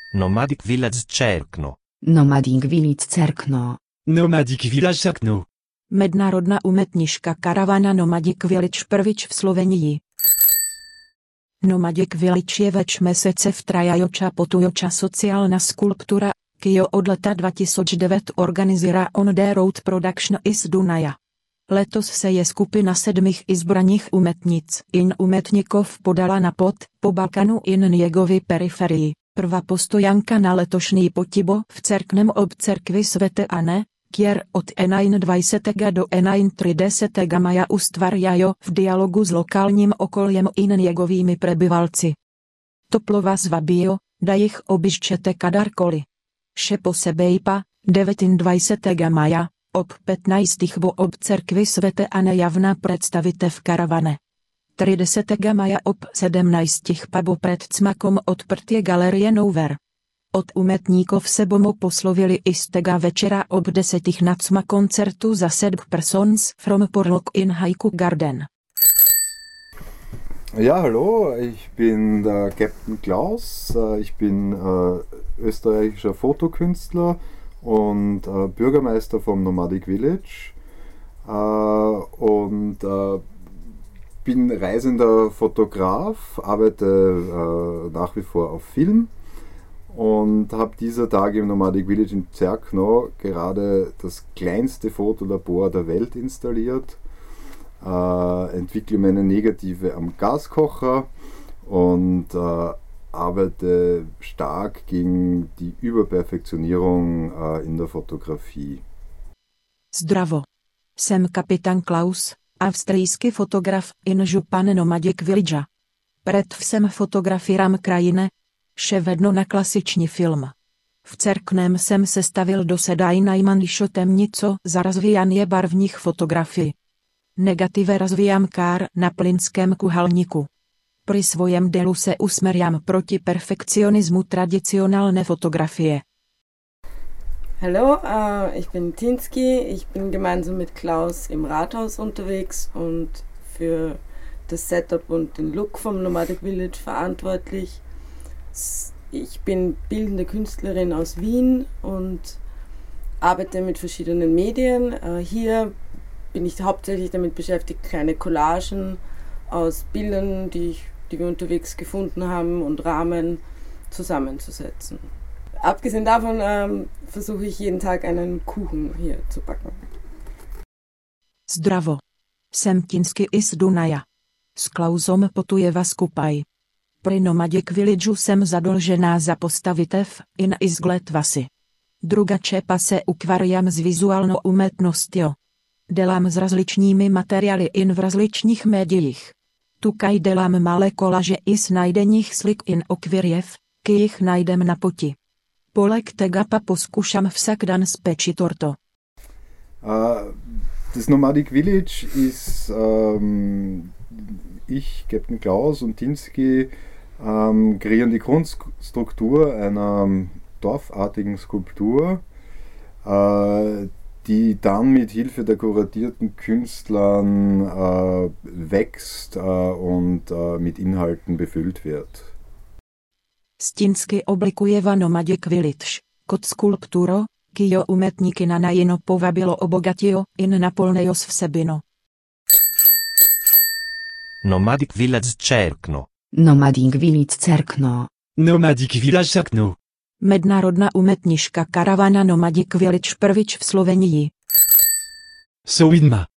Nomadic Village Cerkno. Nomadic Village Cerkno. Nomadic Village Cerkno. Mednárodná umetniška karavana Nomadic Village Prvič v Slovenii. Nomadic Village je več mesece v trajajoča potujoča sociálna skulptura, kio od leta 2009 organizira On The Road Production iz Dunaja. Letos se je skupina 7 izbraných umetnic in umetníkov podala na po Balkanu in Niegovy periferii. Prvá postojanka na letošní potibo v Cerknem ob cerkvi Svete Anne, kier od 21. do 31. maja ustvarjajo v dialogu s lokálním okolím in Niegovými prebyvalci. Toplo vás vabíjo, da jich obyščete kadarkoli. Še posebejpa, 29. maja, ob 15. ob cerkvi Svete Anne javná predstavitev karavane. 30. maja ob 17. pabo pred cmakom odprtě galerie Nouver. Od umetníkov se bomo poslovili istega večera ob 10. na cma koncertu za 7 persons from Porlock in Haiku Garden. Ja, hallo, ich bin der Captain Klaus, ich bin österreichischer Fotokünstler und Bürgermeister vom Nomadic Village und bin reisender Fotograf, arbeite nach wie vor auf Film und habe dieser Tage im Nomadic Village in Cerkno gerade das kleinste Fotolabor der Welt installiert, entwickle meine Negative am Gaskocher und arbeite stark gegen die Überperfektionierung in der Fotografii. Zdravo. Jsem kapitán Klaus, avstrijský fotograf in župan Nomadic Village. Předvšem fotografírám krajiny, ševedno na klasiční film. V Cerknem jsem sestavil dosedaj najmanšo temnico za razvíjanie barvních fotografií. Negative razvíjam kár na plynském kuhalníku. Pri svojem delu se usmerjam proti perfekcionismu tradicionálne fotografie. Hallo, ich bin Tinski, ich bin gemeinsam mit Klaus im Rathaus unterwegs und für das Setup und den Look vom Nomadic Village verantwortlich. Ich bin bildende Künstlerin aus Wien und arbeite mit verschiedenen Medien. Hier bin ich hauptsächlich damit beschäftigt, kleine Collagen aus Bildern, die wir unterwegs gefunden haben und Rahmen zusammenzusetzen. Abgesehen davon versuche ich jeden Tag einen Kuchen hier zu backen. Zdravo. Jsem Tinsky iz Dunaja. S Klausom potujeva skupaj. Pri Nomadic Villageu jsem zadolžená za postavitev in izgled vasy. Drugače pa se ukvarjam s vizuálnou umetnostjo. Delám s različními materiály in v različních médiích. Tukaj delám malé kolaže i s najdeních slik in okvirjev, ki jich najdem na poti. Poleg tega pa poskušam vsak dan speči torto. Das Nomadic Village ist ich, Captain Klaus und Tinski kreieren die Grundstruktur einer dorfartigen Skulptur, die dann mit Hilfe der kuratierten Künstlern wächst und mit Inhalten befüllt wird. Stinsky oblikujeva Nomadic Village, kot skulpturo, kio umetníky na najino povabilo obogatio in napolnejos v sebino. Nomadic Village Cerkno. Nomadic Village Cerkno. Nomadic Village Cerkno. Mednárodná umetniška karavana Nomadic Village Prvič v Slovenii. Sowidma.